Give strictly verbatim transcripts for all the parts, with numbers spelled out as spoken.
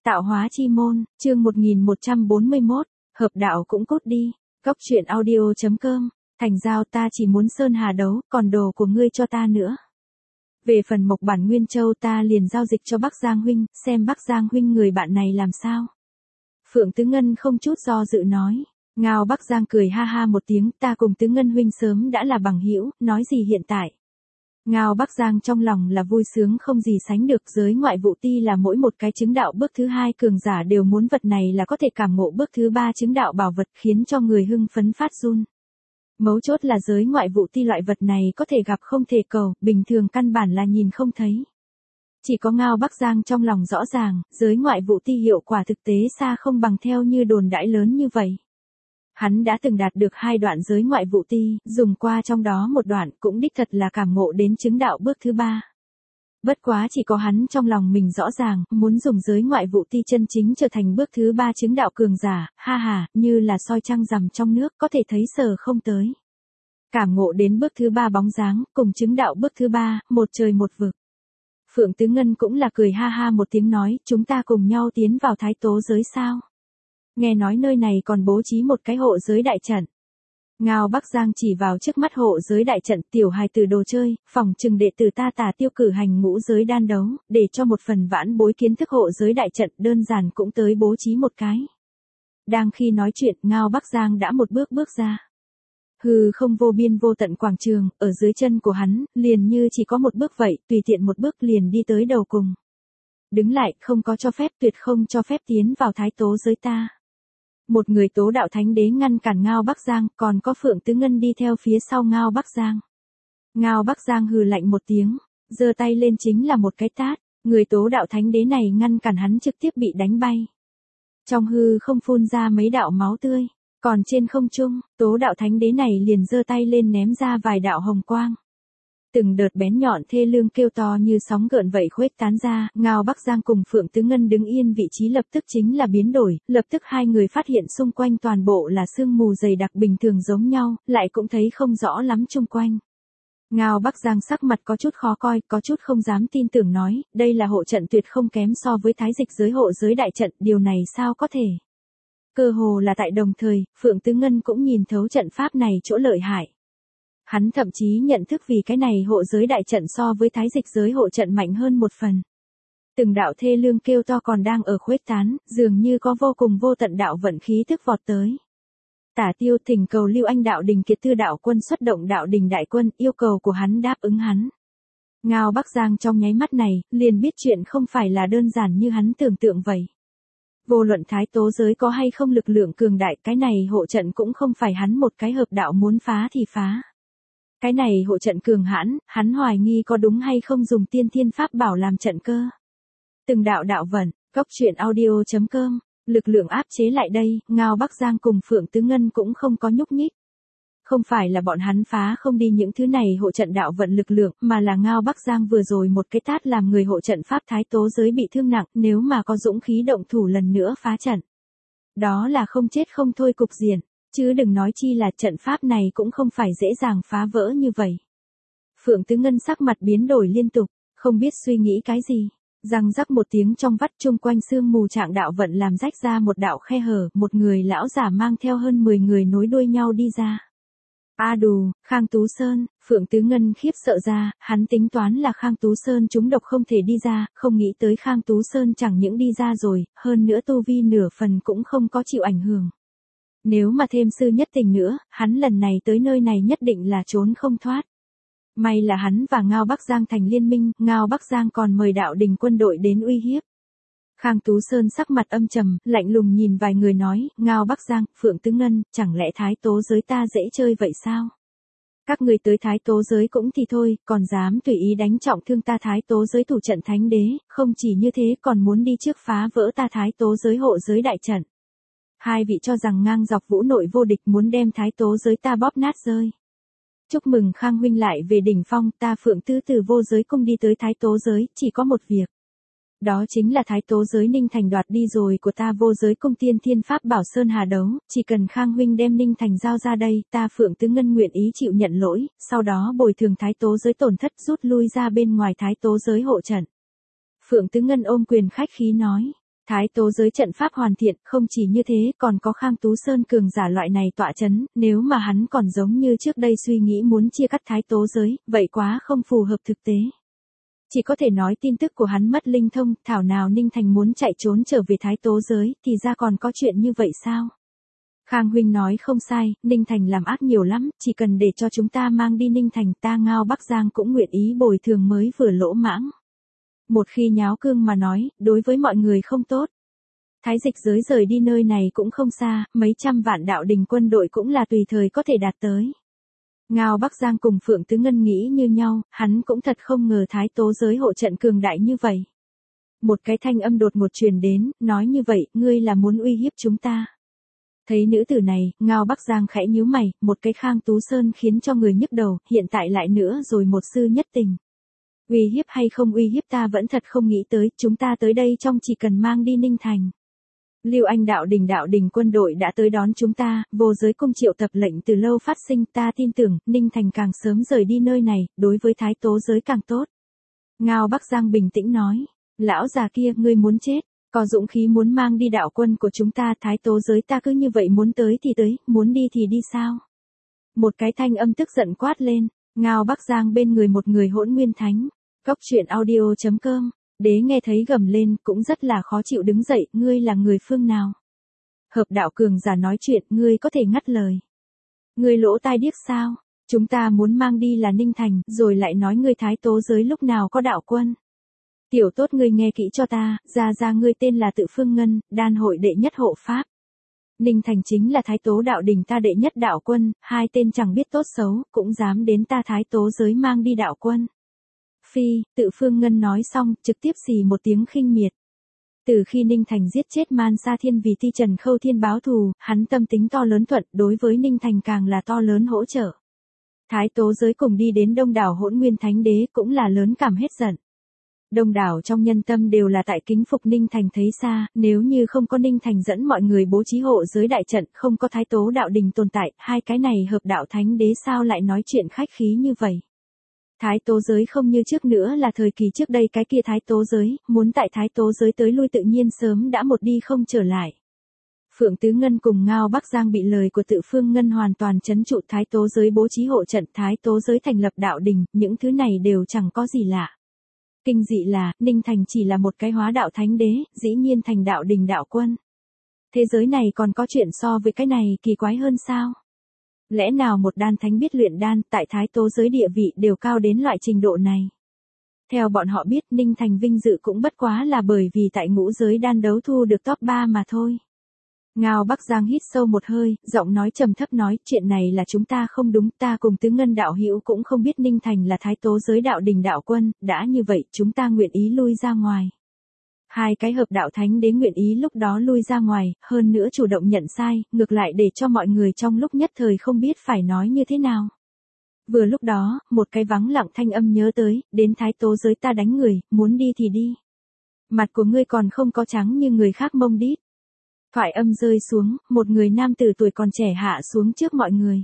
Tạo hóa chi môn, chương một nghìn một trăm bốn mươi mốt, hợp đạo cũng cút đi. Góc truyện audio chấm com, thành giao ta chỉ muốn Sơn Hà đấu, còn đồ của ngươi cho ta nữa. Về phần Mộc Bản Nguyên Châu ta liền giao dịch cho Bắc Giang huynh, xem Bắc Giang huynh người bạn này làm sao. Phượng Tứ Ngân không chút do dự nói. Ngao Bắc Giang cười ha ha một tiếng, ta cùng Tứ Ngân huynh sớm đã là bằng hữu, nói gì hiện tại. Ngao Bắc Giang trong lòng là vui sướng không gì sánh được, giới ngoại vụ ti là mỗi một cái chứng đạo bước thứ hai cường giả đều muốn, vật này là có thể cảm ngộ bước thứ ba chứng đạo bảo vật, khiến cho người hưng phấn phát run. Mấu chốt là giới ngoại vụ ti loại vật này có thể gặp không thể cầu, bình thường căn bản là nhìn không thấy. Chỉ có Ngao Bắc Giang trong lòng rõ ràng, giới ngoại vụ ti hiệu quả thực tế xa không bằng theo như đồn đãi lớn như vậy. Hắn đã từng đạt được hai đoạn giới ngoại vụ ti, dùng qua trong đó một đoạn cũng đích thật là cảm ngộ đến chứng đạo bước thứ ba. Bất quá chỉ có hắn trong lòng mình rõ ràng, muốn dùng giới ngoại vụ ti chân chính trở thành bước thứ ba chứng đạo cường giả, ha ha, như là soi trăng rằm trong nước, có thể thấy sờ không tới. Cảm ngộ đến bước thứ ba bóng dáng, cùng chứng đạo bước thứ ba, một trời một vực. Phượng Tứ Ngân cũng là cười ha ha một tiếng nói, chúng ta cùng nhau tiến vào thái tố giới sao? Nghe nói nơi này còn bố trí một cái hộ giới đại trận. Ngao Bắc Giang chỉ vào trước mắt hộ giới đại trận, tiểu hài tử đồ chơi, phòng trừng đệ tử ta Tà Tiêu cử hành ngũ giới đan đấu, để cho một phần vãn bối kiến thức hộ giới đại trận, đơn giản cũng tới bố trí một cái. Đang khi nói chuyện, Ngao Bắc Giang đã một bước bước ra. Hừ không vô biên vô tận quảng trường, ở dưới chân của hắn, liền như chỉ có một bước vậy, tùy tiện một bước liền đi tới đầu cùng. Đứng lại, không có cho phép, tuyệt không cho phép tiến vào thái tố giới ta. Một người tố đạo thánh đế ngăn cản Ngao Bắc Giang, còn có Phượng Tứ Ngân đi theo phía sau Ngao Bắc Giang. Ngao Bắc Giang hừ lạnh một tiếng, giơ tay lên chính là một cái tát, người tố đạo thánh đế này ngăn cản hắn trực tiếp bị đánh bay. Trong hư không phun ra mấy đạo máu tươi, còn trên không trung, tố đạo thánh đế này liền giơ tay lên ném ra vài đạo hồng quang. Từng đợt bén nhọn thê lương kêu to như sóng gợn vậy khuếch tán ra, Ngao Bắc Giang cùng Phượng Tứ Ngân đứng yên vị trí lập tức chính là biến đổi, lập tức hai người phát hiện xung quanh toàn bộ là sương mù dày đặc bình thường giống nhau, lại cũng thấy không rõ lắm chung quanh. Ngao Bắc Giang sắc mặt có chút khó coi, có chút không dám tin tưởng nói, đây là hộ trận tuyệt không kém so với thái dịch giới hộ giới đại trận, điều này sao có thể. Cơ hồ là tại đồng thời, Phượng Tứ Ngân cũng nhìn thấu trận pháp này chỗ lợi hại. Hắn thậm chí nhận thức vì cái này hộ giới đại trận so với thái dịch giới hộ trận mạnh hơn một phần. Từng đạo thê lương kêu to còn đang ở khuếch tán, dường như có vô cùng vô tận đạo vận khí tức vọt tới. Tả Tiêu thỉnh cầu Lưu Anh đạo đình kiệt tư đạo quân xuất động đạo đình đại quân, yêu cầu của hắn đáp ứng hắn. Ngao Bắc Giang trong nháy mắt này, liền biết chuyện không phải là đơn giản như hắn tưởng tượng vậy. Vô luận thái tố giới có hay không lực lượng cường đại, cái này hộ trận cũng không phải hắn một cái hợp đạo muốn phá thì phá. Cái này hộ trận cường hãn, hắn hoài nghi có đúng hay không dùng tiên thiên pháp bảo làm trận cơ. Từng đạo đạo vận, góc truyện audio chấm com, lực lượng áp chế lại đây, Ngao Bắc Giang cùng Phượng Tứ Ngân cũng không có nhúc nhích. Không phải là bọn hắn phá không đi những thứ này hộ trận đạo vận lực lượng, mà là Ngao Bắc Giang vừa rồi một cái tát làm người hộ trận pháp thái tố giới bị thương nặng, nếu mà có dũng khí động thủ lần nữa phá trận. Đó là không chết không thôi cục diện. Chứ đừng nói chi là trận pháp này cũng không phải dễ dàng phá vỡ như vậy. Phượng Tứ Ngân sắc mặt biến đổi liên tục, không biết suy nghĩ cái gì. Răng rắc một tiếng trong vắt chung quanh sương mù trạng đạo vận làm rách ra một đạo khe hở, một người lão giả mang theo hơn mười người nối đuôi nhau đi ra. A đù, Khang Tú Sơn, Phượng Tứ Ngân khiếp sợ ra, hắn tính toán là Khang Tú Sơn trúng độc không thể đi ra, không nghĩ tới Khang Tú Sơn chẳng những đi ra rồi, hơn nữa tu vi nửa phần cũng không có chịu ảnh hưởng. Nếu mà thêm sư nhất tình nữa, hắn lần này tới nơi này nhất định là trốn không thoát. May là hắn và Ngao Bắc Giang thành liên minh, Ngao Bắc Giang còn mời đạo đình quân đội đến uy hiếp. Khang Tú Sơn sắc mặt âm trầm, lạnh lùng nhìn vài người nói, Ngao Bắc Giang, Phượng Tứ Ngân, chẳng lẽ thái tố giới ta dễ chơi vậy sao? Các người tới thái tố giới cũng thì thôi, còn dám tùy ý đánh trọng thương ta thái tố giới thủ trận thánh đế, không chỉ như thế còn muốn đi trước phá vỡ ta thái tố giới hộ giới đại trận. Hai vị cho rằng ngang dọc vũ nội vô địch muốn đem thái tố giới ta bóp nát rơi. Chúc mừng Khang huynh lại về đỉnh phong, ta Phượng Tứ từ vô giới cung đi tới thái tố giới, chỉ có một việc. Đó chính là thái tố giới Ninh Thành đoạt đi rồi của ta vô giới cung tiên thiên pháp bảo Sơn Hà đấu, chỉ cần Khang huynh đem Ninh Thành giao ra đây, ta Phượng Tứ Ngân nguyện ý chịu nhận lỗi, sau đó bồi thường thái tố giới tổn thất rút lui ra bên ngoài thái tố giới hộ trận. Phượng Tứ Ngân ôm quyền khách khí nói. Thái tố giới trận pháp hoàn thiện, không chỉ như thế còn có Khang Tú Sơn cường giả loại này tọa chấn, nếu mà hắn còn giống như trước đây suy nghĩ muốn chia cắt thái tố giới, vậy quá không phù hợp thực tế. Chỉ có thể nói tin tức của hắn mất linh thông, thảo nào Ninh Thành muốn chạy trốn trở về thái tố giới, thì ra còn có chuyện như vậy sao? Khang huynh nói không sai, Ninh Thành làm ác nhiều lắm, chỉ cần để cho chúng ta mang đi Ninh Thành, ta Ngao Bắc Giang cũng nguyện ý bồi thường mới vừa lỗ mãng. Một khi nháo cương mà nói, đối với mọi người không tốt. Thái dịch giới rời đi nơi này cũng không xa, mấy trăm vạn đạo đình quân đội cũng là tùy thời có thể đạt tới. Ngao Bắc Giang cùng Phượng Tứ Ngân nghĩ như nhau, hắn cũng thật không ngờ thái tố giới hộ trận cường đại như vậy. Một cái thanh âm đột ngột truyền đến, nói như vậy, ngươi là muốn uy hiếp chúng ta. Thấy nữ tử này, Ngao Bắc Giang khẽ nhíu mày, một cái Khang Tú Sơn khiến cho người nhức đầu, hiện tại lại nữa rồi một sư nhất tình. Uy hiếp hay không uy hiếp ta vẫn thật không nghĩ tới, chúng ta tới đây trong chỉ cần mang đi Ninh Thành. Lưu Anh đạo đình đạo đình quân đội đã tới đón chúng ta, vô giới cung triệu tập lệnh từ lâu phát sinh, ta tin tưởng, Ninh Thành càng sớm rời đi nơi này, đối với thái tố giới càng tốt. Ngao Bắc Giang bình tĩnh nói, lão già kia, ngươi muốn chết, có dũng khí muốn mang đi đạo quân của chúng ta, thái tố giới ta cứ như vậy muốn tới thì tới, muốn đi thì đi sao? Một cái thanh âm tức giận quát lên, Ngao Bắc Giang bên người một người Hỗn Nguyên Thánh, Cốc truyện audio chấm com. Đế nghe thấy gầm lên, cũng rất là khó chịu đứng dậy, ngươi là người phương nào? Hợp đạo cường giả nói chuyện, ngươi có thể ngắt lời. Ngươi lỗ tai điếc sao? Chúng ta muốn mang đi là Ninh Thành, rồi lại nói ngươi thái tố giới lúc nào có đạo quân. Tiểu tốt ngươi nghe kỹ cho ta, ra ra ngươi tên là Tự Phương Ngân, đan hội đệ nhất hộ pháp. Ninh Thành chính là thái tố đạo đình ta đệ nhất đạo quân, hai tên chẳng biết tốt xấu, cũng dám đến ta thái tố giới mang đi đạo quân. Phi, Tự Phương Ngân nói xong, trực tiếp xì một tiếng khinh miệt. Từ khi Ninh Thành giết chết Man Sa Thiên vì Ti Trần Khâu Thiên báo thù, hắn tâm tính to lớn thuận, đối với Ninh Thành càng là to lớn hỗ trợ. Thái tố giới cùng đi đến Đông đảo Hỗn Nguyên Thánh Đế cũng là lớn cảm hết giận. Đông đảo trong nhân tâm đều là tại kính phục Ninh Thành thấy xa, nếu như không có Ninh Thành dẫn mọi người bố trí hộ giới đại trận, không có thái tố đạo đình tồn tại, hai cái này hợp đạo thánh đế sao lại nói chuyện khách khí như vậy. Thái tố giới không như trước nữa là thời kỳ trước đây cái kia thái tố giới, muốn tại thái tố giới tới lui tự nhiên sớm đã một đi không trở lại. Phượng Tứ Ngân cùng Ngao Bắc Giang bị lời của Tự Phương Ngân hoàn toàn trấn trụ, thái tố giới bố trí hộ trận, thái tố giới thành lập đạo đình, những thứ này đều chẳng có gì lạ. Kinh dị là, Ninh Thành chỉ là một cái hóa đạo thánh đế, dĩ nhiên thành đạo đình đạo quân. Thế giới này còn có chuyện so với cái này kỳ quái hơn sao? Lẽ nào một đan thánh biết luyện đan, tại thái tố giới địa vị đều cao đến loại trình độ này? Theo bọn họ biết, Ninh Thành vinh dự cũng bất quá là bởi vì tại ngũ giới đan đấu thu được top ba mà thôi. Ngao Bắc Giang hít sâu một hơi, giọng nói trầm thấp nói, chuyện này là chúng ta không đúng, ta cùng Tứ Ngân đạo hữu cũng không biết Ninh Thành là thái tố giới đạo đình đạo quân, đã như vậy, chúng ta nguyện ý lui ra ngoài. Hai cái hợp đạo thánh đế nguyện ý lúc đó lui ra ngoài, hơn nữa chủ động nhận sai, ngược lại để cho mọi người trong lúc nhất thời không biết phải nói như thế nào. Vừa lúc đó, một cái vắng lặng thanh âm nhớ tới, đến thái tố giới ta đánh người, muốn đi thì đi. Mặt của ngươi còn không có trắng như người khác mông đít. Thoại âm rơi xuống, một người nam tử tuổi còn trẻ hạ xuống trước mọi người.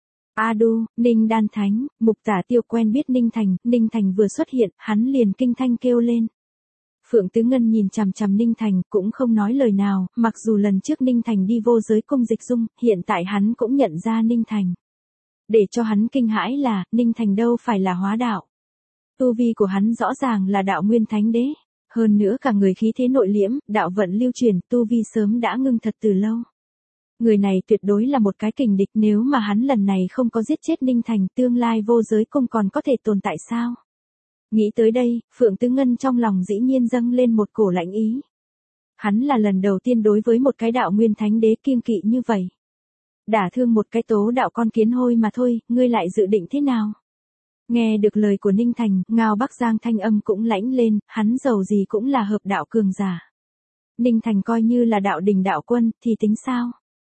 A đu, Ninh Đan Thánh, Mục Tả Tiêu quen biết Ninh Thành, Ninh Thành vừa xuất hiện, hắn liền kinh thanh kêu lên. Phượng Tứ Ngân nhìn chằm chằm Ninh Thành, cũng không nói lời nào, mặc dù lần trước Ninh Thành đi vô giới cung dịch dung, hiện tại hắn cũng nhận ra Ninh Thành. Để cho hắn kinh hãi là, Ninh Thành đâu phải là hóa đạo. Tu vi của hắn rõ ràng là đạo nguyên thánh đế. Hơn nữa cả người khí thế nội liễm, đạo vận lưu truyền, tu vi sớm đã ngưng thật từ lâu. Người này tuyệt đối là một cái kình địch, nếu mà hắn lần này không có giết chết Ninh Thành, tương lai vô giới cung còn có thể tồn tại sao? Nghĩ tới đây, Phượng Tứ Ngân trong lòng dĩ nhiên dâng lên một cổ lãnh ý. Hắn là lần đầu tiên đối với một cái đạo nguyên thánh đế kiêng kỵ như vậy. Đả thương một cái tố đạo con kiến hôi mà thôi, ngươi lại dự định thế nào? Nghe được lời của Ninh Thành, Ngao Bắc Giang thanh âm cũng lãnh lên, hắn dầu gì cũng là hợp đạo cường giả. Ninh Thành coi như là đạo đình đạo quân, thì tính sao?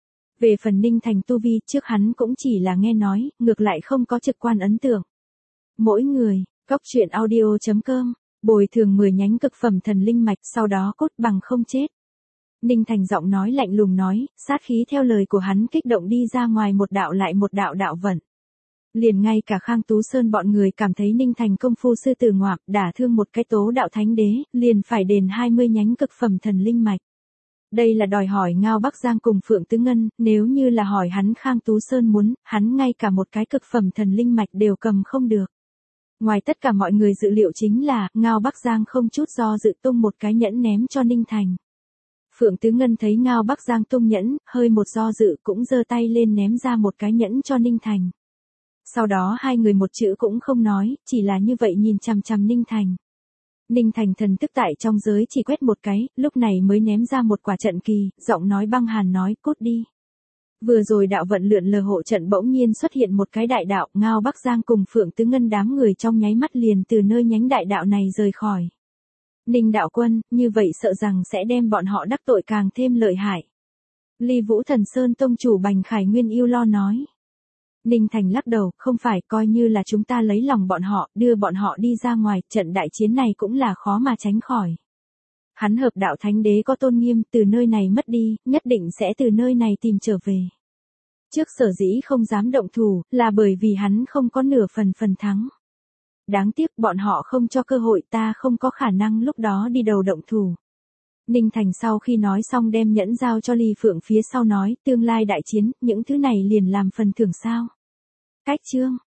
Về phần Ninh Thành tu vi, trước hắn cũng chỉ là nghe nói, ngược lại không có trực quan ấn tượng. Mỗi người, Cốc truyện audio chấm com, bồi thường mười nhánh cực phẩm thần linh mạch, sau đó cốt bằng không chết. Ninh Thành giọng nói lạnh lùng nói, sát khí theo lời của hắn kích động đi ra ngoài một đạo lại một đạo đạo vận. liền ngay cả Khang Tú Sơn bọn người cảm thấy Ninh Thành công phu sư tử ngoạm đả thương một cái tố đạo thánh đế, liền phải đền hai mươi nhánh cực phẩm thần linh mạch. Đây là đòi hỏi Ngao Bắc Giang cùng Phượng Tứ Ngân, nếu như là hỏi hắn Khang Tú Sơn muốn, hắn ngay cả một cái cực phẩm thần linh mạch đều cầm không được. Ngoài tất cả mọi người dự liệu chính là, Ngao Bắc Giang không chút do dự tung một cái nhẫn ném cho Ninh Thành. Phượng Tứ Ngân thấy Ngao Bắc Giang tung nhẫn, hơi một do dự cũng giơ tay lên ném ra một cái nhẫn cho Ninh Thành. Sau đó hai người một chữ cũng không nói, chỉ là như vậy nhìn chằm chằm Ninh Thành. Ninh Thành thần tức tại trong giới chỉ quét một cái, lúc này mới ném ra một quả trận kỳ, giọng nói băng hàn nói cút đi. Vừa rồi đạo vận lượn lờ hộ trận bỗng nhiên xuất hiện một cái đại đạo, Ngao Bắc Giang cùng Phượng Tứ Ngân đám người trong nháy mắt liền từ nơi nhánh đại đạo này rời khỏi. Ninh đạo quân, như vậy sợ rằng sẽ đem bọn họ đắc tội càng thêm lợi hại. Ly Vũ Thần Sơn tông chủ Bành Khải Nguyên yêu lo nói. Ninh Thành lắc đầu, không phải, coi như là chúng ta lấy lòng bọn họ, đưa bọn họ đi ra ngoài, trận đại chiến này cũng là khó mà tránh khỏi. Hắn hợp đạo thánh đế có tôn nghiêm, từ nơi này mất đi, nhất định sẽ từ nơi này tìm trở về. Trước sở dĩ không dám động thủ, là bởi vì hắn không có nửa phần phần thắng. Đáng tiếc bọn họ không cho cơ hội, ta không có khả năng lúc đó đi đầu động thủ. Ninh Thành sau khi nói xong đem nhẫn giao cho Ly Phượng phía sau nói, tương lai đại chiến, những thứ này liền làm phần thưởng sao. Cách chương.